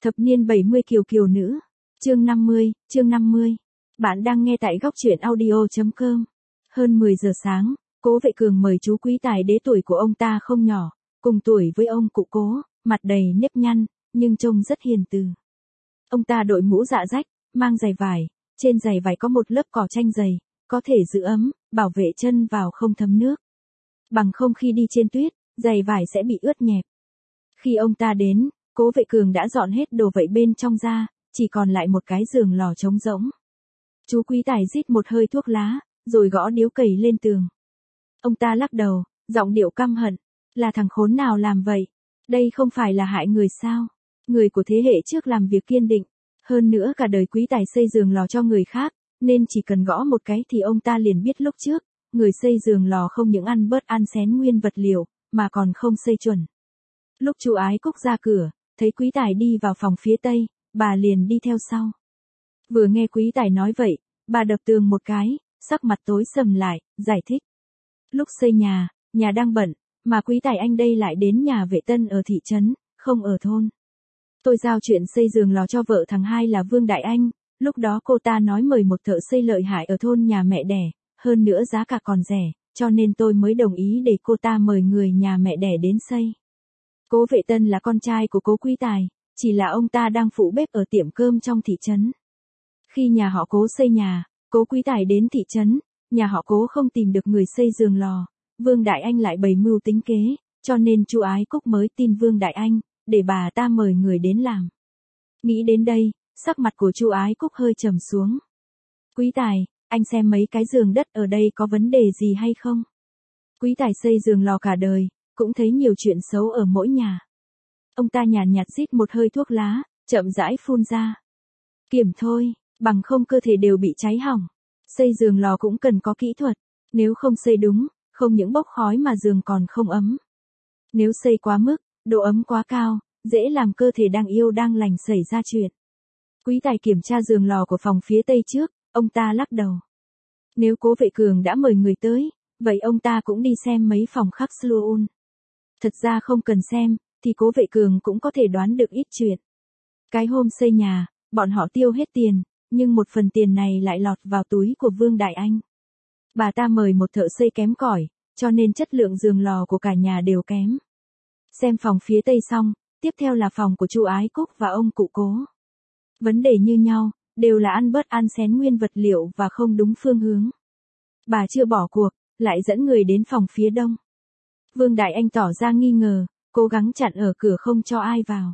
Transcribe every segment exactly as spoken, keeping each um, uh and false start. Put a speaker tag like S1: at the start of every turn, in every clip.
S1: Thập niên bảy mươi kiều kiều nữ. Chương năm mươi, chương năm mươi. Bạn đang nghe tại góc truyện audio chấm com. Hơn mười giờ sáng, Cố Vệ Cường mời chú Quý Tài đế, tuổi của ông ta không nhỏ, cùng tuổi với ông cụ Cố, mặt đầy nếp nhăn, nhưng trông rất hiền từ. Ông ta đội mũ dạ rách, mang giày vải, trên giày vải có một lớp cỏ tranh dày, có thể giữ ấm, bảo vệ chân vào không thấm nước. Bằng không khi đi trên tuyết, giày vải sẽ bị ướt nhẹp. Khi ông ta đến, Cố Vệ Cường đã dọn hết đồ vậy bên trong ra, chỉ còn lại một cái giường lò trống rỗng. Chú Quý Tài rít một hơi thuốc lá, rồi gõ điếu cày lên tường. Ông ta lắc đầu, giọng điệu căm hận, là thằng khốn nào làm vậy? Đây không phải là hại người sao? Người của thế hệ trước làm việc kiên định, hơn nữa cả đời Quý Tài xây giường lò cho người khác, nên chỉ cần gõ một cái thì ông ta liền biết lúc trước, người xây giường lò không những ăn bớt ăn xén nguyên vật liệu, mà còn không xây chuẩn. Lúc chú Ái Cúc ra cửa, thấy Quý Tài đi vào phòng phía tây, bà liền đi theo sau. Vừa nghe Quý Tài nói vậy, bà đập tường một cái, sắc mặt tối sầm lại, giải thích. Lúc xây nhà, nhà đang bận, mà Quý Tài anh đây lại đến nhà vệ tân ở thị trấn, không ở thôn. Tôi giao chuyện xây giường lò cho vợ thằng hai là Vương Đại Anh, lúc đó cô ta nói mời một thợ xây lợi hại ở thôn nhà mẹ đẻ, hơn nữa giá cả còn rẻ, cho nên tôi mới đồng ý để cô ta mời người nhà mẹ đẻ đến xây. Cố Vệ Tân là con trai của Cố Quý Tài, chỉ là ông ta đang phụ bếp ở tiệm cơm trong thị trấn. Khi nhà họ Cố xây nhà, Cố Quý Tài đến thị trấn, nhà họ Cố không tìm được người xây giường lò, Vương Đại Anh lại bày mưu tính kế, cho nên chú Ái Cúc mới tin Vương Đại Anh, để bà ta mời người đến làm. Nghĩ đến đây, sắc mặt của chú Ái Cúc hơi trầm xuống. Quý Tài, anh xem mấy cái giường đất ở đây có vấn đề gì hay không? Quý Tài xây giường lò cả đời, cũng thấy nhiều chuyện xấu ở mỗi nhà. Ông ta nhàn nhạt rít một hơi thuốc lá, chậm rãi phun ra. Kiểm thôi, bằng không cơ thể đều bị cháy hỏng. Xây giường lò cũng cần có kỹ thuật, nếu không xây đúng, không những bốc khói mà giường còn không ấm. Nếu xây quá mức, độ ấm quá cao, dễ làm cơ thể đang yêu đang lành xảy ra chuyện. Quý Tài kiểm tra giường lò của phòng phía tây trước, ông ta lắc đầu. Nếu Cố Vệ Cường đã mời người tới, vậy ông ta cũng đi xem mấy phòng khác luôn. Thật ra không cần xem, thì Cố Vệ Cường cũng có thể đoán được ít chuyện. Cái hôm xây nhà, bọn họ tiêu hết tiền, nhưng một phần tiền này lại lọt vào túi của Vương Đại Anh. Bà ta mời một thợ xây kém cỏi, cho nên chất lượng giường lò của cả nhà đều kém. Xem phòng phía tây xong, tiếp theo là phòng của chú Ái Cúc và ông cụ Cố. Vấn đề như nhau, đều là ăn bớt ăn xén nguyên vật liệu và không đúng phương hướng. Bà chưa bỏ cuộc, lại dẫn người đến phòng phía đông. Vương Đại Anh tỏ ra nghi ngờ, cố gắng chặn ở cửa không cho ai vào.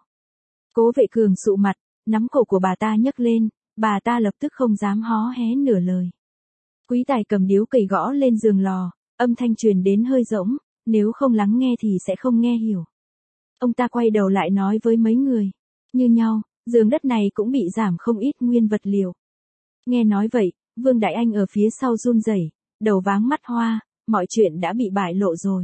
S1: Cố Vệ Cường sụ mặt, nắm cổ của bà ta nhấc lên, bà ta lập tức không dám hó hé nửa lời. Quý Tài cầm điếu cày gõ lên giường lò, âm thanh truyền đến hơi rỗng, nếu không lắng nghe thì sẽ không nghe hiểu. Ông ta quay đầu lại nói với mấy người, như nhau, giường đất này cũng bị giảm không ít nguyên vật liệu. Nghe nói vậy, Vương Đại Anh ở phía sau run rẩy, đầu váng mắt hoa, mọi chuyện đã bị bại lộ rồi.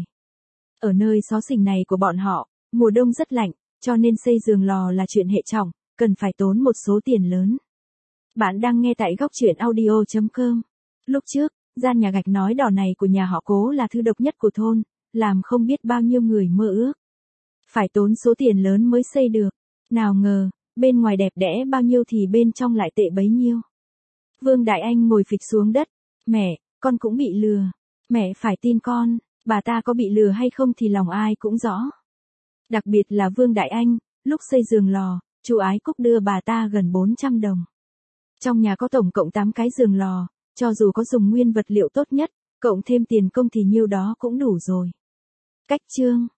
S1: Ở nơi xó xỉnh này của bọn họ, mùa đông rất lạnh, cho nên xây giường lò là chuyện hệ trọng, cần phải tốn một số tiền lớn. Bạn đang nghe tại góc truyện audio chấm com. Lúc trước, gian nhà gạch nói đỏ này của nhà họ Cố là thứ độc nhất của thôn, làm không biết bao nhiêu người mơ ước. Phải tốn số tiền lớn mới xây được. Nào ngờ, bên ngoài đẹp đẽ bao nhiêu thì bên trong lại tệ bấy nhiêu. Vương Đại Anh ngồi phịch xuống đất. Mẹ, con cũng bị lừa. Mẹ phải tin con, bà ta có bị lừa hay không thì lòng ai cũng rõ. Đặc biệt là Vương Đại Anh, lúc xây giường lò, chú Ái Cúc đưa bà ta gần bốn trăm đồng. Trong nhà có tổng cộng tám cái giường lò, cho dù có dùng nguyên vật liệu tốt nhất, cộng thêm tiền công thì nhiêu đó cũng đủ rồi. Cách chương